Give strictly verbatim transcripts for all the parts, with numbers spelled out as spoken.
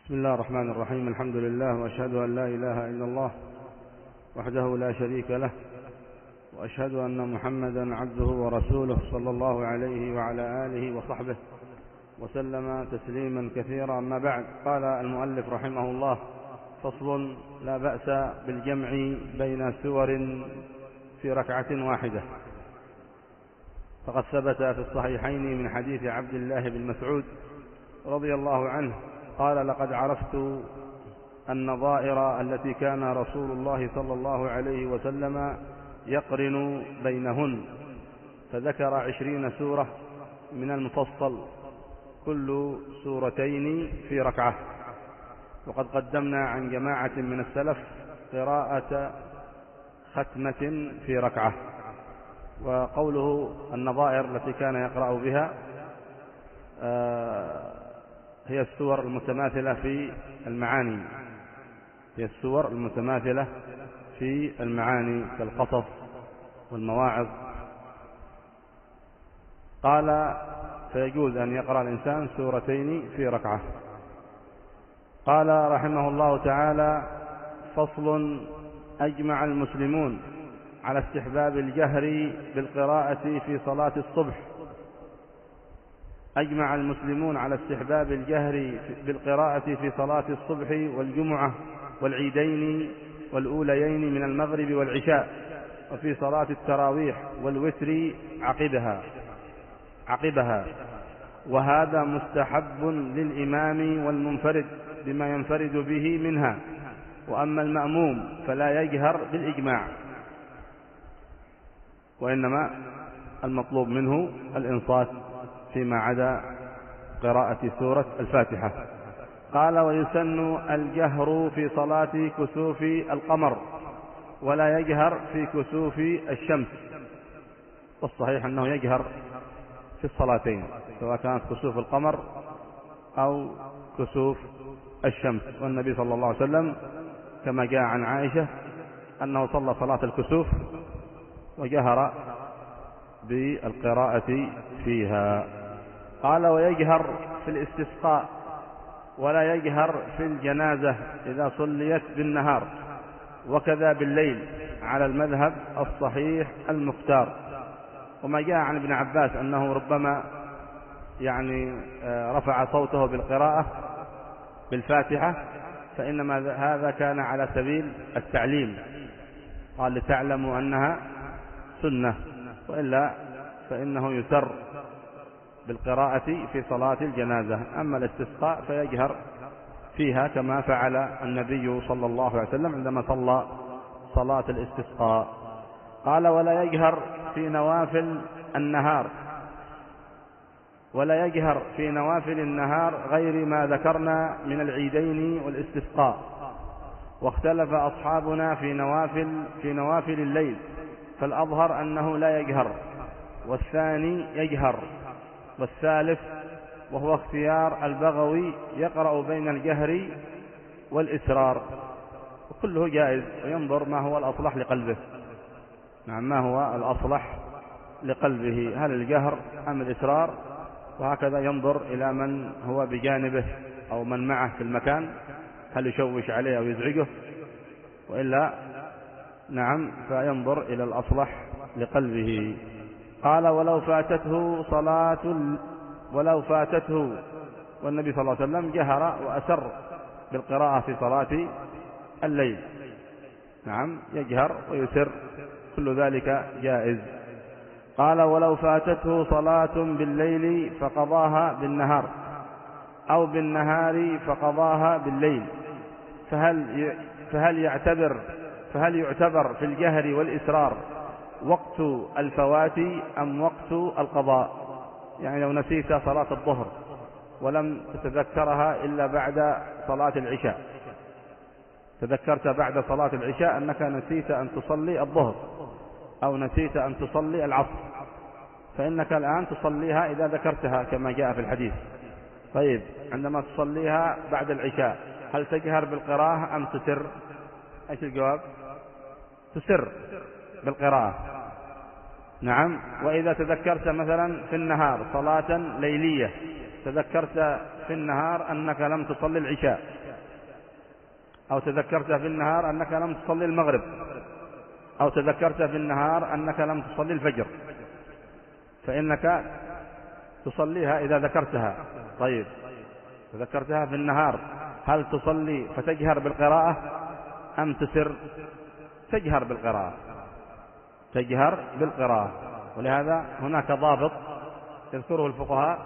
بسم الله الرحمن الرحيم. الحمد لله، وأشهد أن لا إله إلا الله وحده لا شريك له، وأشهد أن محمدا عبده ورسوله صلى الله عليه وعلى آله وصحبه وسلم تسليما كثيرا. أما بعد، قال المؤلف رحمه الله: فصل: لا بأس بالجمع بين سور في ركعة واحدة. فقد ثبت في الصحيحين من حديث عبد الله بن مسعود رضي الله عنه قال: لقد عرفت النظائر التي كان رسول الله صلى الله عليه وسلم يقرن بينهن، فذكر عشرين سورة من المفصل، كل سورتين في ركعة. وقد قدمنا عن جماعة من السلف قراءة ختمة في ركعة. وقوله النظائر التي كان يقرأ بها هي السور المتماثلة في المعاني هي السور المتماثلة في المعاني كالقصص والمواعظ. قال: فيجوز أن يقرأ الإنسان سورتين في ركعة. قال رحمه الله تعالى: فصل: أجمع المسلمون على استحباب الجهر بالقراءة في صلاة الصبح. أجمع المسلمون على استحباب الجهر بالقراءة في صلاة الصبح والجمعة والعيدين والأوليين من المغرب والعشاء، وفي صلاة التراويح والوتر عقبها عقبها وهذا مستحب للإمام والمنفرد بما ينفرد به منها. وأما المأموم فلا يجهر بالإجماع، وإنما المطلوب منه الإنصات فيما عدا قراءة سورة الفاتحة. قال: ويسن الجهر في صلاة كسوف القمر، ولا يجهر في كسوف الشمس. والصحيح أنه يجهر في الصلاتين، سواء كانت كسوف القمر أو كسوف الشمس. والنبي صلى الله عليه وسلم كما جاء عن عائشة أنه صلى صلاة الكسوف وجهر بالقراءة فيها. قال: ويجهر في الاستسقاء، ولا يجهر في الجنازة إذا صليت بالنهار، وكذا بالليل على المذهب الصحيح المختار. وما جاء عن ابن عباس أنه ربما يعني رفع صوته بالقراءة بالفاتحة، فإنما هذا كان على سبيل التعليم، قال: لتعلموا أنها سنة، وإلا فإنه يسر بالقراءة في صلاة الجنازة. أما الاستسقاء فيجهر فيها كما فعل النبي صلى الله عليه وسلم عندما صلى صلاة الاستسقاء. قال: ولا يجهر في نوافل النهار ولا يجهر في نوافل النهار غير ما ذكرنا من العيدين والاستسقاء. واختلف أصحابنا في نوافل في نوافل الليل، فالأظهر أنه لا يجهر، والثاني يجهر، والثالث وهو اختيار البغوي يقرأ بين الجهر والإسرار. وكله جائز، وينظر ما هو الأصلح لقلبه. نعم، ما هو الأصلح لقلبه، هل الجهر أم الإسرار؟ وهكذا ينظر إلى من هو بجانبه أو من معه في المكان، هل يشوش عليه أو يزعجه، وإلا نعم فينظر إلى الأصلح لقلبه. قال: ولو فاتته صلاة ولو فاتته والنبي صلى الله عليه وسلم جهر وأسر بالقراءة في صلاة الليل. نعم، يجهر ويسر، كل ذلك جائز. قال: ولو فاتته صلاة بالليل فقضاها بالنهار، أو بالنهار فقضاها بالليل، فهل فهل يعتبر فهل يعتبر في الجهر والإسرار وقت الفوات أم وقت القضاء؟ يعني لو نسيت صلاة الظهر ولم تتذكرها إلا بعد صلاة العشاء، تذكرت بعد صلاة العشاء أنك نسيت أن تصلي الظهر أو نسيت أن تصلي العصر، فإنك الآن تصليها إذا ذكرتها كما جاء في الحديث. طيب، عندما تصليها بعد العشاء هل تجهر بالقراءة أم تسر؟ ايش الجواب؟ تسر بالقراءة. نعم. وإذا تذكرت مثلا في النهار صلاة ليلية، تذكرت في النهار أنك لم تصلي العشاء، أو تذكرت في النهار أنك لم تصلي المغرب، أو تذكرت في النهار أنك لم تصلي الفجر، فإنك تصليها إذا ذكرتها. طيب تذكرتها في النهار، هل تصلي فتجهر بالقراءة أم تسر؟ تجهر بالقراءة، تجهر بالقراءة. ولهذا هناك ضابط يذكره الفقهاء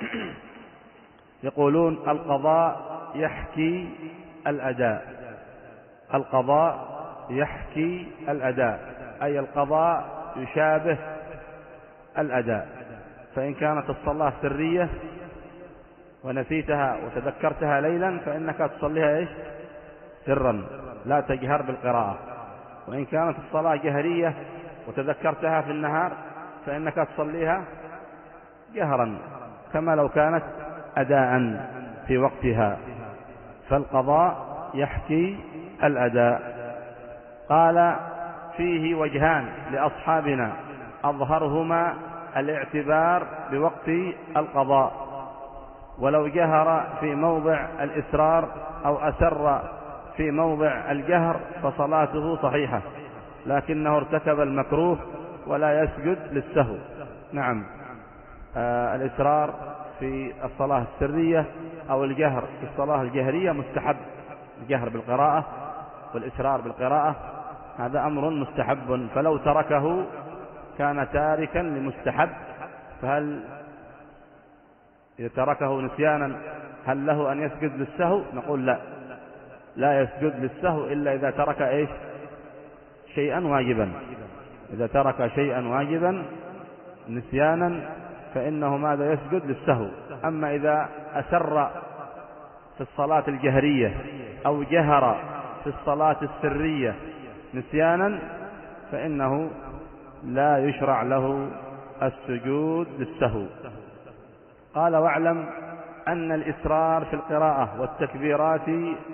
يقولون القضاء يحكي الأداء. القضاء يحكي الأداء، أي القضاء يشابه الأداء. فإن كانت الصلاة سرية ونسيتها وتذكرتها ليلا فإنك تصليها إيش؟ سرا، لا تجهر بالقراءة. وإن كانت الصلاة جهرية وتذكرتها في النهار فإنك تصليها جهرا كما لو كانت أداء في وقتها. فالقضاء يحكي الأداء. قال فيه وجهان لأصحابنا أظهرهما الاعتبار بوقت القضاء، ولو جهر في موضع الإسرار أو أسر في موضع الجهر فصلاته صحيحة، لكنه ارتكب المكروه ولا يسجد للسهو. نعم، آه الإسرار في الصلاة السرية أو الجهر في الصلاة الجهرية مستحب، الجهر بالقراءة والإسرار بالقراءة هذا أمر مستحب، فلو تركه كان تاركا لمستحب. فهل إذا تركه نسيانا هل له أن يسجد للسهو؟ نقول لا، لا يسجد للسهو إلا إذا ترك إيش؟ شيئا واجبا. إذا ترك شيئا واجبا نسيانا فإنه ماذا؟ يسجد للسهو. أما إذا أسر في الصلاة الجهرية أو جهر في الصلاة السرية نسيانا فإنه لا يشرع له السجود للسهو. قال واعلم أن الإسرار في القراءة والتكبيرات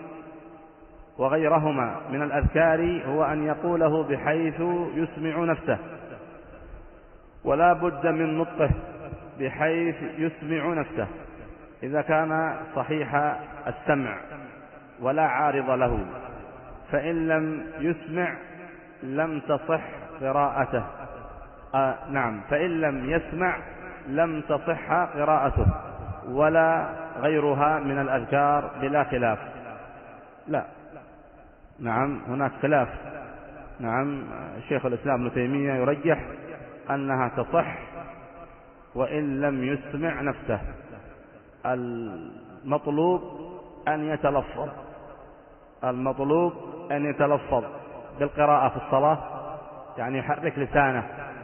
وغيرهما من الأذكار هو أن يقوله بحيث يسمع نفسه، ولا بد من نطقه بحيث يسمع نفسه إذا كان صحيح السمع ولا عارض له، فإن لم يسمع لم تصح قراءته. آه نعم، فإن لم يسمع لم تصح قراءته ولا غيرها من الأذكار بلا خلاف. لا، نعم هناك خلاف. نعم، شيخ الإسلام ابن تيمية يرجح أنها تصح وإن لم يسمع نفسه. المطلوب أن يتلفظ، المطلوب أن يتلفظ بالقراءة في الصلاة، يعني يحرك لسانه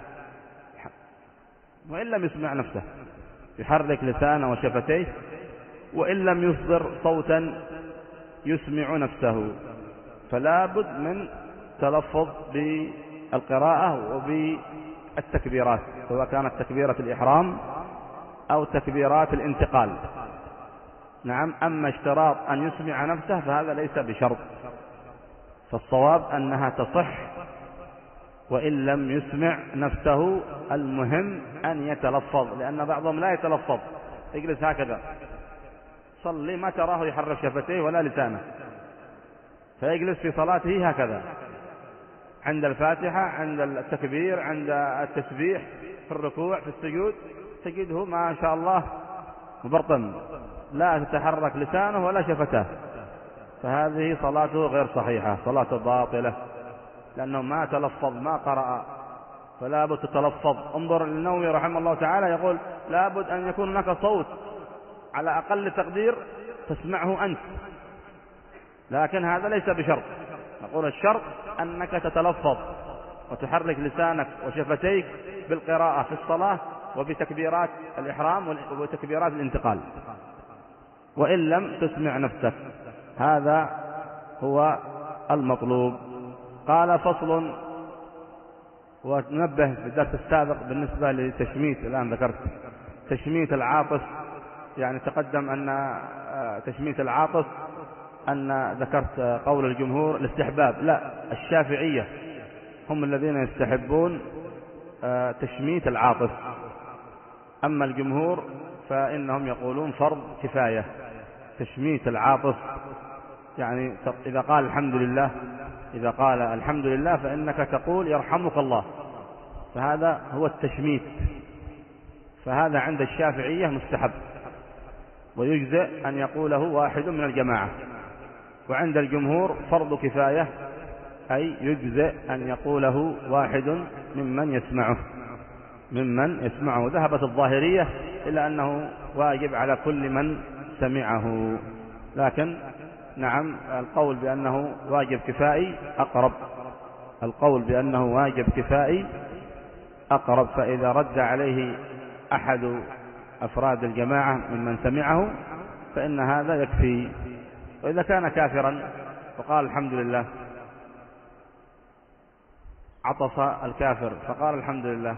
وإن لم يسمع نفسه، يحرك لسانه وشفتيه وإن لم يصدر صوتا يسمع نفسه. فلا بد من تلفظ بالقراءة وبالتكبيرات، سواء كانت تكبيرة الإحرام أو تكبيرات الانتقال. نعم، أما اشتراط أن يسمع نفسه فهذا ليس بشرط، فالصواب أنها تصح وإن لم يسمع نفسه. المهم أن يتلفظ، لأن بعضهم لا يتلفظ، يجلس هكذا صلي ما تراه يحرك شفتيه ولا لسانه، فيجلس في صلاته هكذا عند الفاتحة، عند التكبير، عند التسبيح، في الركوع، في السجود، تجده ما شاء الله مبرطم، لا تتحرك لسانه ولا شفتاه، فهذه صلاته غير صحيحة، صلاته باطلة، لأنه ما تلفظ ما قرأ. فلا بد تتلفظ. انظر للنووي رحمه الله تعالى يقول لا بد أن يكون هناك صوت على أقل تقدير تسمعه أنت، لكن هذا ليس بشرط. نقول الشرط أنك تتلفظ وتحرك لسانك وشفتيك بالقراءة في الصلاة وبتكبيرات الإحرام وبتكبيرات الانتقال، وإن لم تسمع نفسك. هذا هو المطلوب. قال فصل. وننبه في الدرس السابق بالنسبة لتشميت، الآن ذكرت تشميت العاطس، يعني تقدم أن تشميت العاطس أن ذكرت قول الجمهور الاستحباب، لا، الشافعية هم الذين يستحبون تشميت العاطس، أما الجمهور فإنهم يقولون فرض كفاية تشميت العاطس يعني إذا قال الحمد لله إذا قال الحمد لله فإنك تقول يرحمك الله، فهذا هو التشميت، فهذا عند الشافعية مستحب، ويجزئ أن يقوله واحد من الجماعة. وعند الجمهور فرض كفاية، أي يجزئ أن يقوله واحد ممن يسمعه ممن يسمعه ذهبت الظاهرية إلى أنه واجب على كل من سمعه، لكن نعم القول بأنه واجب كفائي أقرب القول بأنه واجب كفائي أقرب فإذا رد عليه أحد أفراد الجماعة ممن سمعه فإن هذا يكفي. وإذا كان كافرا فقال الحمد لله، عطس الكافر فقال الحمد لله،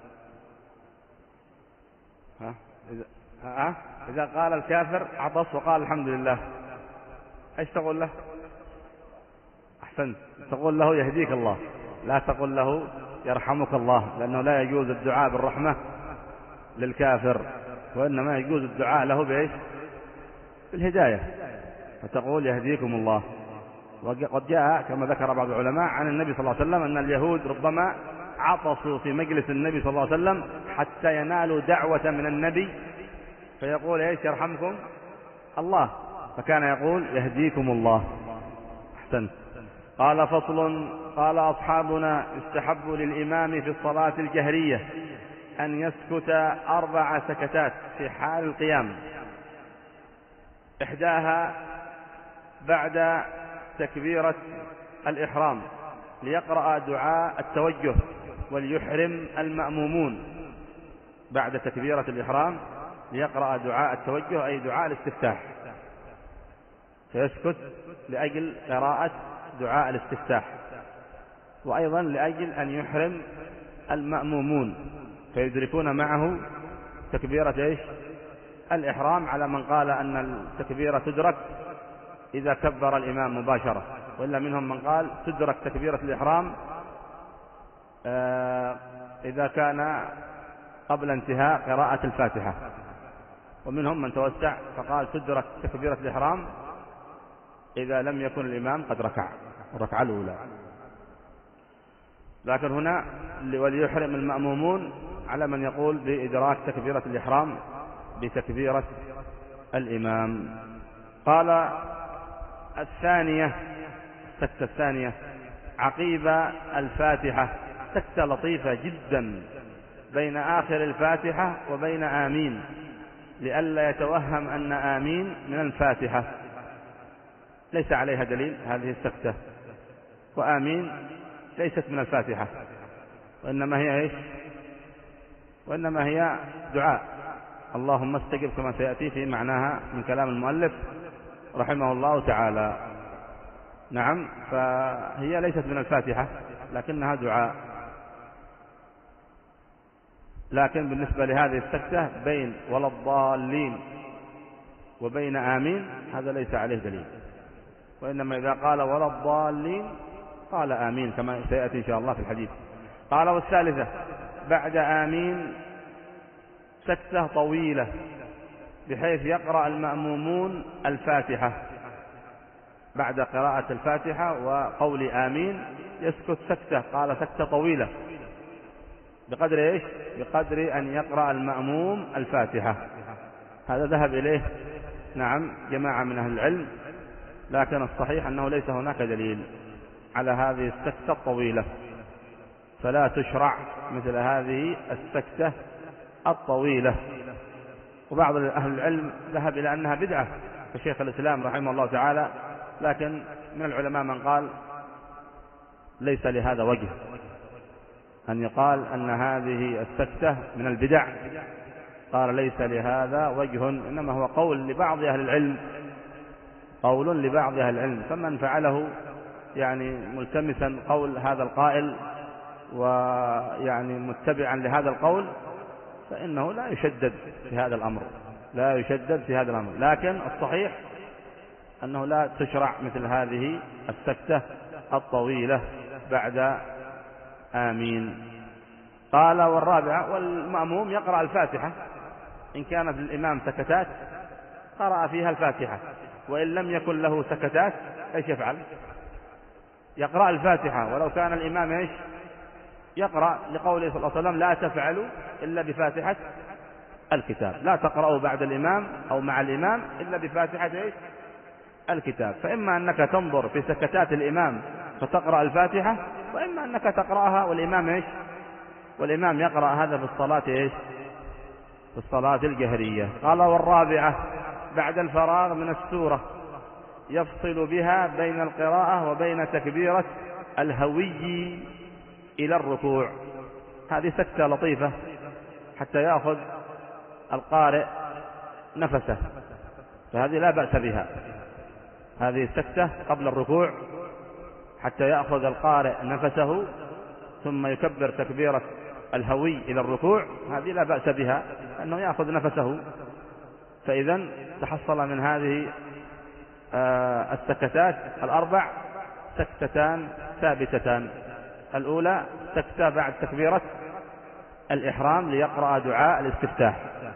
ها؟ إذا... ها؟ إذا قال الكافر عطس وقال الحمد لله ايش تقول له؟ أحسنت، تقول له يهديك الله، لا تقول له يرحمك الله، لأنه لا يجوز الدعاء بالرحمة للكافر، وإنما يجوز الدعاء له بإيش؟ بالهداية، فتقول يهديكم الله. وقد جاء كما ذكر بعض العلماء عن النبي صلى الله عليه وسلم أن اليهود ربما عطسوا في مجلس النبي صلى الله عليه وسلم حتى ينالوا دعوة من النبي فيقول ايش؟ يرحمكم الله، فكان يقول يهديكم الله. أحسنت. قال فصل. قال أصحابنا يستحب للإمام في الصلاة الجهرية أن يسكت أربع سكتات في حال القيام، إحداها بعد تكبيرة الإحرام ليقرأ دعاء التوجه وليحرم المأمومون، بعد تكبيرة الإحرام ليقرأ دعاء التوجه أي دعاء الاستفتاح، فيسكت لأجل قراءة دعاء الاستفتاح، وأيضا لأجل أن يحرم المأمومون فيدركون معه تكبيرة إيش؟ الإحرام، على من قال أن التكبيرة تدرك إذا كبر الإمام مباشرة، وإلا منهم من قال تدرك تكبيرة الإحرام إذا كان قبل انتهاء قراءة الفاتحة، ومنهم من توسع فقال تدرك تكبيرة الإحرام إذا لم يكن الإمام قد ركع الركعة الأولى. لكن هنا وليحرم المأمومون على من يقول بإدراك تكبيرة الإحرام بتكبيرة الإمام. قال الثانية، السكتة الثانية عقيب الفاتحة، سكتة لطيفة جدا بين آخر الفاتحة وبين آمين، لئلا يتوهم أن آمين من الفاتحة، ليس عليها دليل هذه السكتة، وآمين ليست من الفاتحة، وإنما هي إيش؟ وإنما هي دعاء اللهم استجب كما سيأتي في معناها من كلام المؤلف رحمه الله تعالى. نعم، فهي ليست من الفاتحة لكنها دعاء. لكن بالنسبة لهذه السكتة بين ولا الضالين وبين آمين هذا ليس عليه دليل، وإنما إذا قال ولا الضالين قال آمين كما سيأتي إن شاء الله في الحديث. قال والثالثة بعد آمين سكتة طويلة بحيث يقرأ المأمومون الفاتحة، بعد قراءة الفاتحة وقول آمين يسكت سكتة، قال سكتة طويلة بقدر إيش؟ بقدر أن يقرأ المأموم الفاتحة. هذا ذهب إليه نعم جماعة من أهل العلم، لكن الصحيح أنه ليس هناك دليل على هذه السكتة الطويلة، فلا تشرع مثل هذه السكتة الطويلة. وبعض أهل العلم ذهب إلى أنها بدعة كشيخ الإسلام رحمه الله تعالى، لكن من العلماء من قال ليس لهذا وجه أن يقال أن هذه السكتة من البدع، قال ليس لهذا وجه، إنما هو قول لبعض أهل العلم قول لبعض أهل العلم، فمن فعله يعني ملتمسا قول هذا القائل ويعني متبعا لهذا القول فإنه لا يشدد في هذا الأمر لا يشدد في هذا الأمر لكن الصحيح أنه لا تشرع مثل هذه السكتة الطويلة بعد آمين. قال والرابعة والمأموم يقرأ الفاتحة، إن كانت للإمام سكتات قرأ فيها الفاتحة، وإن لم يكن له سكتات إيش يفعل؟ يقرأ الفاتحة، ولو كان الإمام إيش يقرأ، لقوله صلى الله عليه وسلم لا تفعلوا إلا بفاتحة الكتاب، لا تقرأوا بعد الإمام أو مع الإمام إلا بفاتحة إيش الكتاب. فإما أنك تنظر في سكتات الإمام فتقرأ الفاتحة، وإما أنك تقرأها والإمام إيش والإمام يقرأ هذا في الصلاة إيش في الصلاة الجهرية. قال والرابعة بعد الفراغ من السورة يفصل بها بين القراءة وبين تكبيرة الهوي إلى الركوع. هذه سكتة لطيفة حتى يأخذ القارئ نفسه، فهذه لا بأس بها. هذه سكتة قبل الركوع حتى يأخذ القارئ نفسه ثم يكبر تكبيرة الهوي إلى الركوع، هذه لا بأس بها أنه يأخذ نفسه. فإذا تحصل من هذه السكتات الأربع سكتتان ثابتتان. الأولى سكتة بعد تكبيرة الإحرام ليقرأ دعاء الاستفتاح،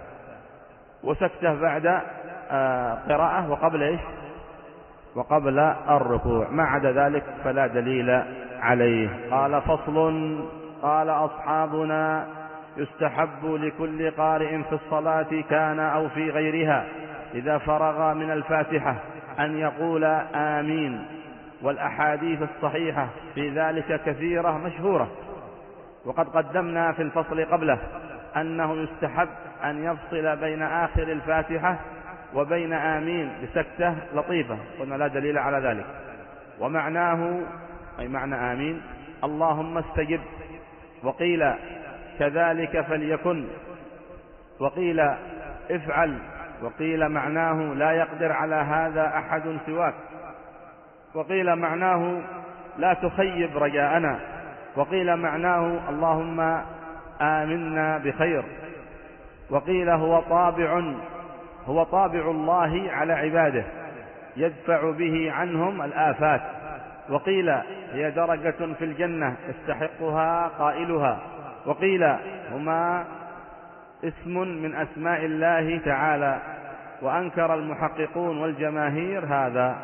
وسكتة بعد قراءة وقبل إيش وقبل الركوع، ما عدا ذلك فلا دليل عليه. قال فصل. قال أصحابنا يستحب لكل قارئ في الصلاة كان أو في غيرها إذا فرغ من الفاتحة أن يقول آمين، والأحاديث الصحيحة في ذلك كثيرة مشهورة، وقد قدمنا في الفصل قبله أنه يستحب أن يفصل بين آخر الفاتحة وبين آمين بسكتة لطيفة، قلنا لا دليل على ذلك. ومعناه أي معنى آمين اللهم استجب، وقيل كذلك فليكن، وقيل افعل، وقيل معناه لا يقدر على هذا أحد سواك، وقيل معناه لا تخيب رجاءنا، وقيل معناه اللهم آمنا بخير، وقيل هو طابع هو طابع الله على عباده يدفع به عنهم الآفات، وقيل هي درجة في الجنة يستحقها قائلها، وقيل هما اسم من أسماء الله تعالى، وأنكر المحققون والجماهير هذا،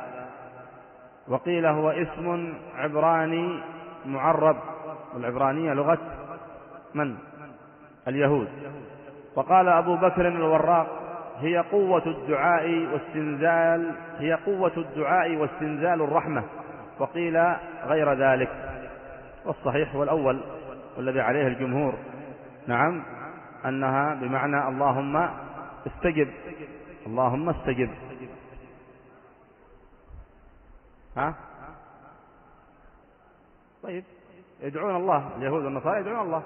وقيل هو اسم عبراني معرب، والعبرانية لغة من؟ اليهود. وقال أبو بكر الوراق هي قوة الدعاء واستنزال هي قوة الدعاء واستنزال الرحمة، وقيل غير ذلك، والصحيح هو الأول والذي عليه الجمهور، نعم، أنها بمعنى اللهم استجب، اللهم استجب. ها؟ طيب يدعون الله، اليهود والنصارى يدعون الله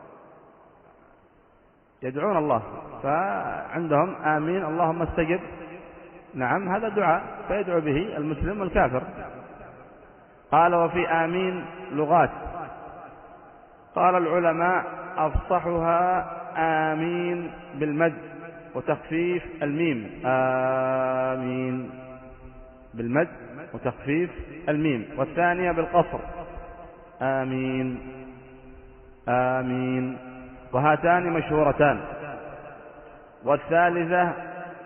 يدعون الله فعندهم آمين اللهم استجب، نعم، هذا دعاء فيدعو به المسلم والكافر. قال وفي آمين لغات، قال العلماء أفصحها آمين بالمد وتخفيف الميم، آمين بالمد وتخفيف الميم، والثانية بالقصر آمين آمين، وهاتان مشهورتان. والثالثة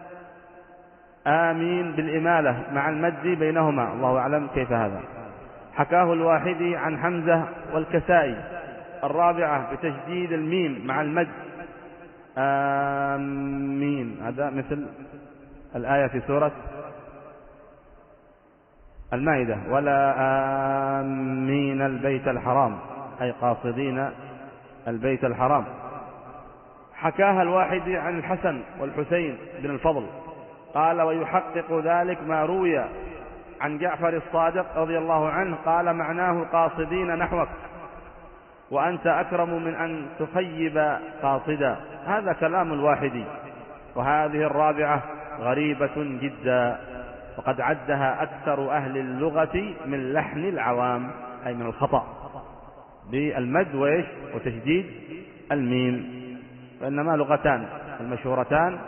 آمين بالإمالة مع المد بينهما، الله أعلم كيف هذا، حكاه الواحدي عن حمزة والكسائي. الرابعة بتشديد الميم مع المد آمين، هذا مثل الآية في سورة المائدة ولا آمين البيت الحرام، أي قاصدين البيت الحرام. حكاها الواحدي عن الحسن والحسين بن الفضل قال ويحقق ذلك ما روي عن جعفر الصادق رضي الله عنه قال معناه قاصدين نحوك وأنت أكرم من أن تخيب قاصدا، هذا كلام الواحدي. وهذه الرابعة غريبة جدا، وقد عدها أكثر أهل اللغة من لحن العوام، أي من الخطأ بالمد وإيش وتشديد الميم، فإنما لغتان المشهورتان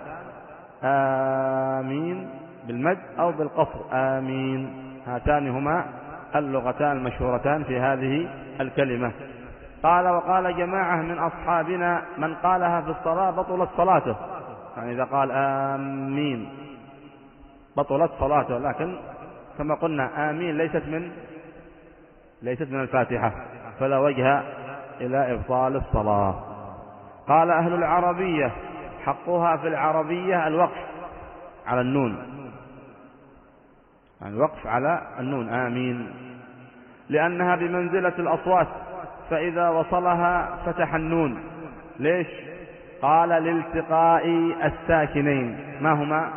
آمين بالمد أو بالقصر آمين، هاتان هما اللغتان المشهورتان في هذه الكلمة. قال وقال جماعة من أصحابنا من قالها في الصلاة بطلت صلاته، يعني إذا قال آمين بطلت صلاته، لكن كما قلنا آمين ليست من ليست من الفاتحة، فلا وجه إلى إبطال الصلاة. قال أهل العربية حقها في العربية الوقف على النون، يعني الوقف على النون آمين، لأنها بمنزلة الأصوات، فإذا وصلها فتح النون. ليش؟ قال لالتقاء الساكنين. ما هما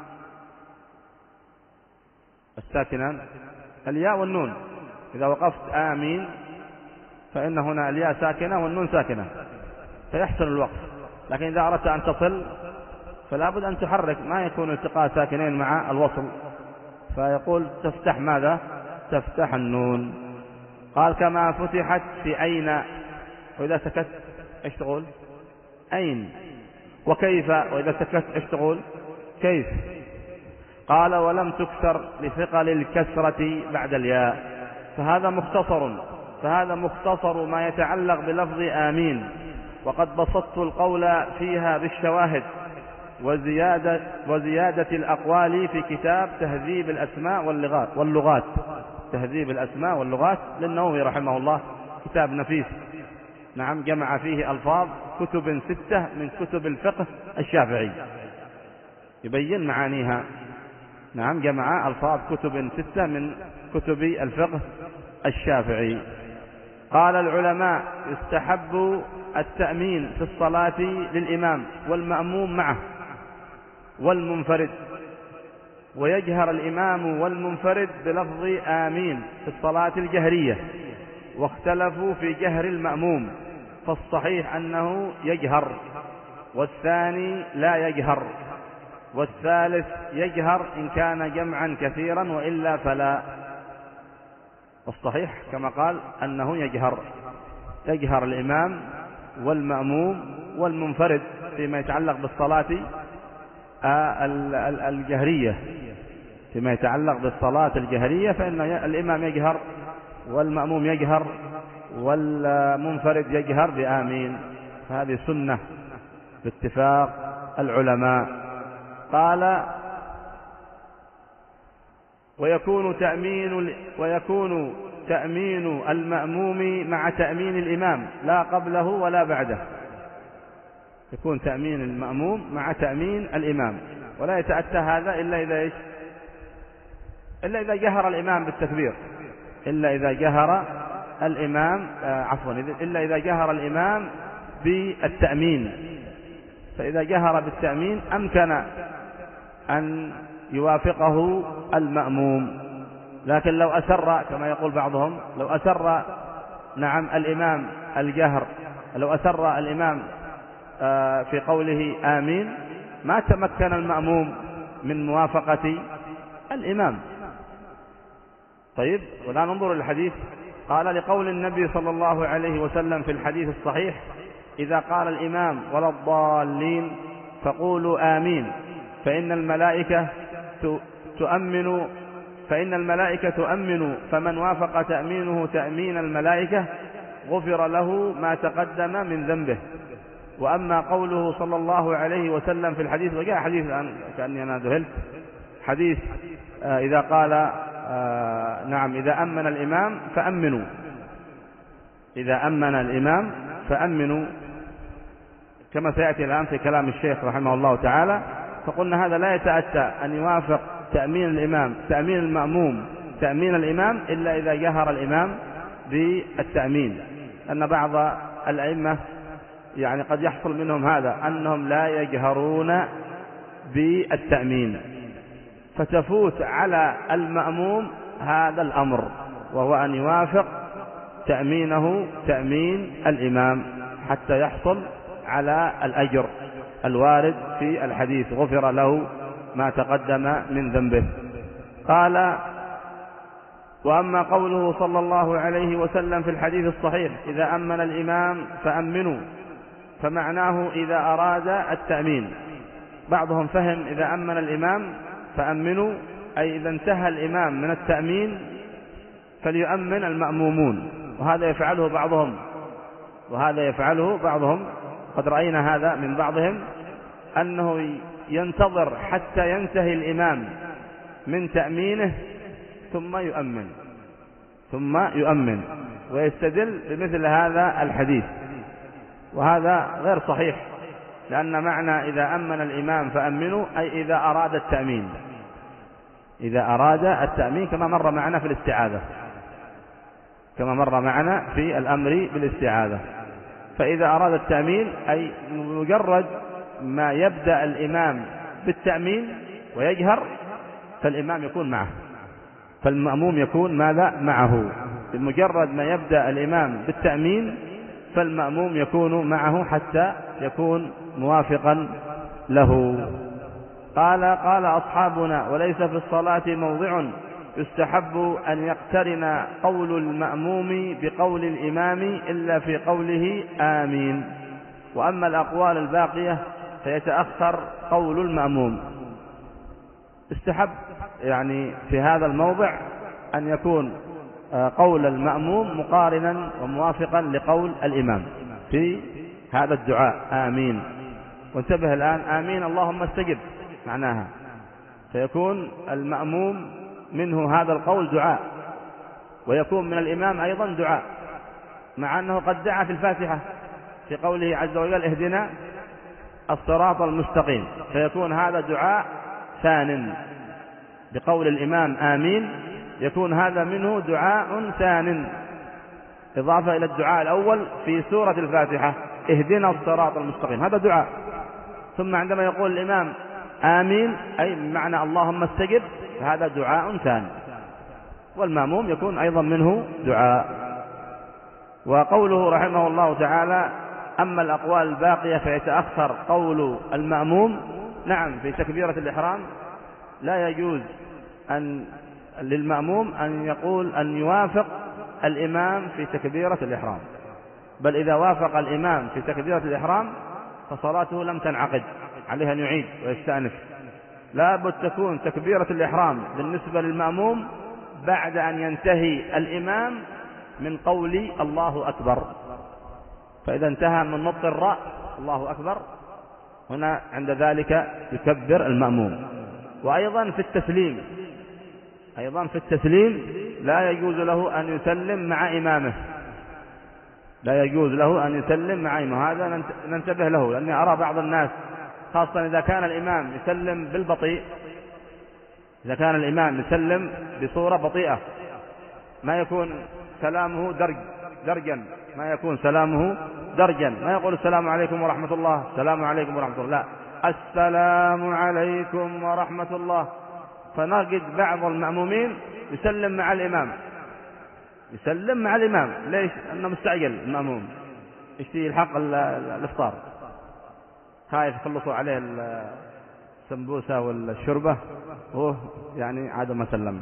الساكنان؟ الياء والنون. إذا وقفت آمين فإن هنا الياء ساكنة والنون ساكنة فيحصل الوقف، لكن إذا أردت أن تصل فلا بد أن تحرك، ما يكون التقاء ساكنين مع الوصل، فيقول تفتح ماذا؟ تفتح النون. قال كما فتحت في أين، وإذا سكت ايش تقول؟ أين. وكيف، وإذا سكت ايش تقول؟ كيف. قال ولم تكسر لثقل الكسرة بعد الياء. فهذا مختصر فهذا مختصر ما يتعلق بلفظ آمين، وقد بسطت القول فيها بالشواهد وزيادة, وزيادة الأقوال في كتاب تهذيب الأسماء واللغات, واللغات تهذيب الأسماء واللغات للنووي رحمه الله، كتاب نفيس. نعم، جمع فيه ألفاظ كتب ستة من كتب الفقه الشافعي يبين معانيها. نعم، جمع ألفاظ كتب ستة من كتب الفقه الشافعي. قال العلماء يستحب التأمين في الصلاة للإمام والمأموم معه والمنفرد، ويجهر الإمام والمنفرد بلفظ آمين في الصلاة الجهرية، واختلفوا في جهر المأموم، فالصحيح أنه يجهر، والثاني لا يجهر، والثالث يجهر إن كان جمعا كثيرا، وإلا فلا. الصحيح كما قال أنه يجهر يجهر الإمام والمأموم والمنفرد فيما يتعلق بالصلاة الجهرية فيما يتعلق بالصلاة الجهرية فإن الإمام يجهر والمأموم يجهر والمنفرد يجهر بآمين، هذه سنة باتفاق العلماء. قال ويكون تأمين ويكون تأمين المأموم مع تأمين الإمام لا قبله ولا بعده. يكون تأمين المأموم مع تأمين الإمام، ولا يتأتى هذا إلا إذا إيش؟ إلا إذا جهر الإمام بالتكبير إلا إذا جهر الإمام آه عفوا إلا إذا جهر الإمام بالتأمين. فإذا جهر بالتأمين أمكن أن يوافقه المأموم، لكن لو أسر كما يقول بعضهم، لو أسر نعم الإمام الجهر لو أسر الإمام آه في قوله آمين ما تمكن المأموم من موافقة الإمام. طيب، ولا ننظر للحديث. قال لقول النبي صلى الله عليه وسلم في الحديث الصحيح: إذا قال الإمام ولا الضالين فقولوا آمين فإن الملائكة تؤمن فإن الملائكة تؤمن فمن وافق تأمينه تأمين الملائكة غفر له ما تقدم من ذنبه. وأما قوله صلى الله عليه وسلم في الحديث، وجاء حديث الآن كأني أنا ذهلت، حديث آه إذا قال آه نعم إذا أمن الإمام فأمنوا إذا أمن الإمام فأمنوا كما سيأتي الآن في كلام الشيخ رحمه الله تعالى. فقلنا هذا لا يتأتى أن يوافق تأمين الإمام تأمين المأموم تأمين الإمام إلا إذا جهر الإمام بالتأمين، أن بعض الأئمة يعني قد يحصل منهم هذا، أنهم لا يجهرون بالتأمين، فتفوت على المأموم هذا الأمر، وهو أن يوافق تأمينه تأمين الإمام حتى يحصل على الأجر الوارد في الحديث: غفر له ما تقدم من ذنبه. قال: وأما قوله صلى الله عليه وسلم في الحديث الصحيح: إذا أمن الإمام فأمنوا، فمعناه إذا أراد التأمين. بعضهم فهم إذا أمن الإمام فأمنوا أي إذا انتهى الإمام من التأمين فليؤمن المأمومون، وهذا يفعله بعضهم وهذا يفعله بعضهم قد رأينا هذا من بعضهم، أنه ينتظر حتى ينتهي الإمام من تأمينه ثم يؤمن ثم يؤمن ويستدل بمثل هذا الحديث، وهذا غير صحيح، لأن معنى إذا أمن الإمام فأمنوا أي إذا أراد التأمين، إذا أراد التأمين كما مر معنا في الاستعاذة، كما مر معنا في الأمر بالاستعاذة. فإذا أراد التأمين أي مجرد ما يبدأ الإمام بالتأمين ويجهر فالإمام يكون معه، فالمأموم يكون ماذا معه، بمجرد ما يبدأ الإمام بالتأمين فالمأموم يكون معه حتى يكون موافقا له. قال قال أصحابنا وليس في الصلاة موضع يستحب أن يقترن قول المأموم بقول الإمام إلا في قوله آمين، وأما الأقوال الباقية فيتأخر قول المأموم. استحب يعني في هذا الموضع أن يكون قول المأموم مقارنا وموافقا لقول الإمام في هذا الدعاء آمين. وانتبه الآن، آمين اللهم استجب معناها، فيكون المأموم منه هذا القول دعاء، ويكون من الإمام أيضا دعاء، مع أنه قد دعا في الفاتحة في قوله عز وجل اهدنا الصراط المستقيم، فيكون هذا دعاء ثان بقول الإمام آمين، يكون هذا منه دعاء ثان إضافة إلى الدعاء الأول في سورة الفاتحة اهدنا الصراط المستقيم، هذا دعاء. ثم عندما يقول الإمام آمين أي معنى اللهم استجب، فهذا دعاء ثاني، والمأموم يكون أيضا منه دعاء. وقوله رحمه الله تعالى أما الأقوال الباقية فيتأخر قول المأموم، نعم في تكبيرة الإحرام لا يجوز أن للمأموم أن يقول أن يوافق الإمام في تكبيرة الإحرام، بل إذا وافق الإمام في تكبيرة الإحرام فصلاته لم تنعقد، عليه أن يعيد ويستأنف. لا بد تكون تكبيرة الإحرام بالنسبة للمأموم بعد أن ينتهي الإمام من قول الله أكبر، فإذا انتهى من نطق الراء الله أكبر هنا عند ذلك يكبر المأموم. وأيضا في التسليم، أيضا في التسليم لا يجوز له أن يسلم مع إمامه، لا يجوز له أن يسلم مع إمامه، هذا ننتبه له، لأني أرى بعض الناس خاصة إذا كان الإمام يسلم بالبطيء، إذا كان الإمام يسلم بصورة بطيئة ما يكون سلامه درج درجا، ما يكون سلامه درجا، ما يقول السلام عليكم ورحمة الله السلام عليكم ورحمة الله، لا السلام عليكم ورحمة الله. فنجد بعض المأمومين يسلم مع الإمام، يسلم مع الإمام، ليش؟ أنه مستعجل المأموم يشتي الحق الإفطار، خايف يخلصوا عليه السمبوسة والشربة، هو يعني عادة ما سلم،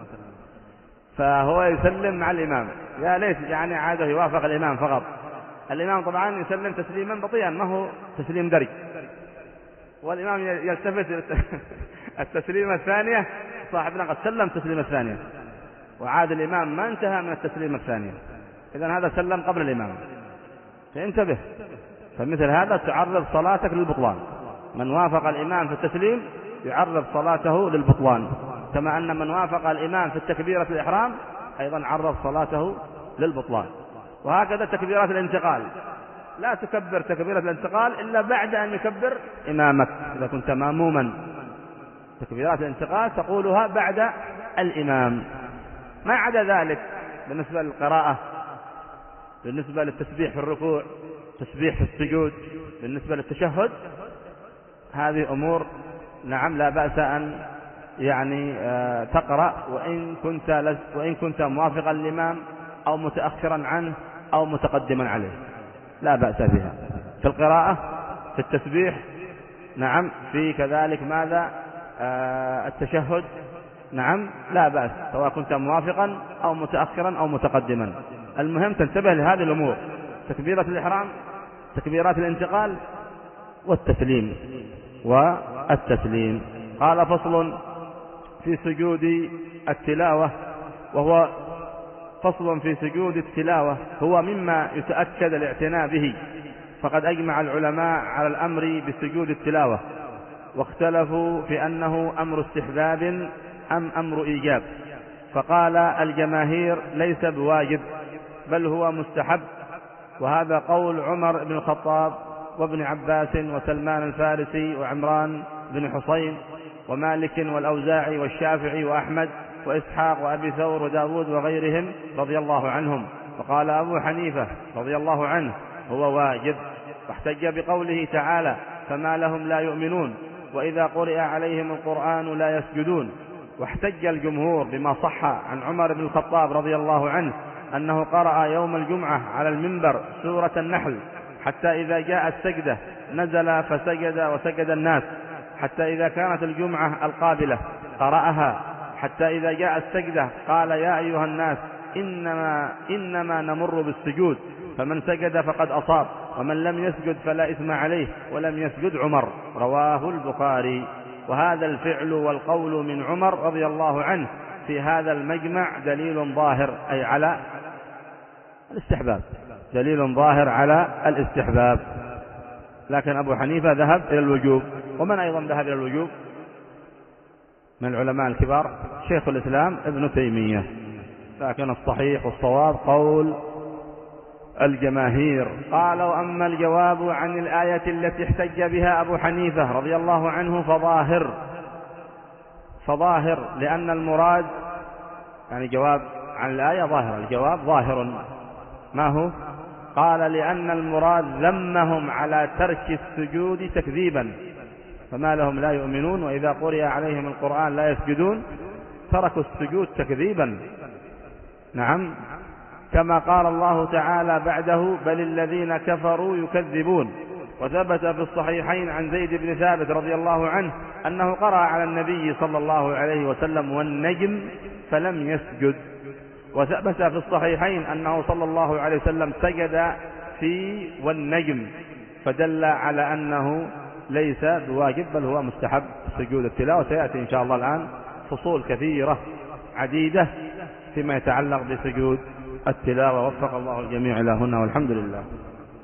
فهو يسلم مع الإمام، يا ليت يعني عاده يوافق الإمام فقط. الإمام طبعا يسلم تسليما بطيئا، ما هو تسليم درج، والإمام يلتفت التسليمة الثانية صاحبنا قد سلم تسليمة الثانية، وعاد الإمام ما انتهى من التسليمة الثانية، إذن هذا سلم قبل الإمام، فانتبه. فمثل هذا تعرض صلاتك للبطلان، من وافق الإمام في التسليم يعرض صلاته للبطلان، كما أن من وافق الإمام في التكبيرة الإحرام أيضا عرض صلاته للبطلان. وهكذا تكبيرات الانتقال، لا تكبر تكبيرة الانتقال إلا بعد أن يكبر إمامك إذا كنت مأموما، تكبيرات الانتقال تقولها بعد الإمام. ما عدا ذلك بالنسبة للقراءة، بالنسبة للتسبيح في الركوع، تسبيح في السجود، بالنسبة للتشهد، هذه أمور نعم لا بأس أن يعني تقرأ وإن كنت وإن كنت موافقا للإمام أو متأخرا عنه أو متقدما عليه، لا بأس بها في القراءة، في التسبيح، نعم في كذلك ماذا آه التشهد، نعم لا بأس سواء كنت موافقا أو متأخرا أو متقدما، المهم تنتبه لهذه الأمور: تكبيرة الإحرام، تكبيرات الانتقال، والتسليم والتسليم. قال فصل في سجود التلاوة، وهو فصل في سجود التلاوة هو مما يتأكد الاعتناء به، فقد أجمع العلماء على الأمر بسجود التلاوة، واختلفوا في أنه أمر استحباب أم أمر إيجاب؟ فقال الجماهير ليس بواجب بل هو مستحب، وهذا قول عمر بن الخطاب وابن عباس وسلمان الفارسي وعمران بن حسين ومالك والأوزاعي والشافعي وأحمد وإسحاق وأبي ثور وداود وغيرهم رضي الله عنهم. وقال أبو حنيفة رضي الله عنه هو واجب، واحتج بقوله تعالى فما لهم لا يؤمنون وإذا قرئ عليهم القرآن لا يسجدون. واحتج الجمهور بما صح عن عمر بن الخطاب رضي الله عنه أنه قرأ يوم الجمعة على المنبر سورة النحل حتى إذا جاء السجدة نزل فسجد وسجد الناس، حتى إذا كانت الجمعة القابلة قرأها، حتى إذا جاء السجدة قال يا أيها الناس إنما, إنما نمر بالسجود فمن سجد فقد أصاب ومن لم يسجد فلا إثم عليه ولم يسجد عمر. رواه البخاري. وهذا الفعل والقول من عمر رضي الله عنه في هذا المجمع دليل ظاهر أي على الاستحباب، دليل ظاهر على الاستحباب. لكن أبو حنيفة ذهب إلى الوجوب. ومن أيضا ذهب إلى الوجوب من العلماء الكبار؟ شيخ الإسلام ابن تيمية. لكن الصحيح والصواب قول الجماهير. قالوا أما الجواب عن الآية التي احتج بها أبو حنيفة رضي الله عنه فظاهر فظاهر لأن المراد، يعني جواب عن الآية ظاهر، الجواب ظاهر. ما هو؟ قال لأن المراد ذمهم على ترك السجود تكذيبا، فما لهم لا يؤمنون وإذا قرئ عليهم القرآن لا يسجدون، تركوا السجود تكذيبا. نعم، كما قال الله تعالى بعده بل الذين كفروا يكذبون. وثبت في الصحيحين عن زيد بن ثابت رضي الله عنه أنه قرأ على النبي صلى الله عليه وسلم والنجم فلم يسجد. وثبت في الصحيحين أنه صلى الله عليه وسلم سجد في والنجم، فدل على أنه ليس بواجب بل هو مستحب سجود التلاوة. سيأتي إن شاء الله الآن فصول كثيرة عديدة فيما يتعلق بسجود التلاوة. وفق الله الجميع إلى هنا والحمد لله.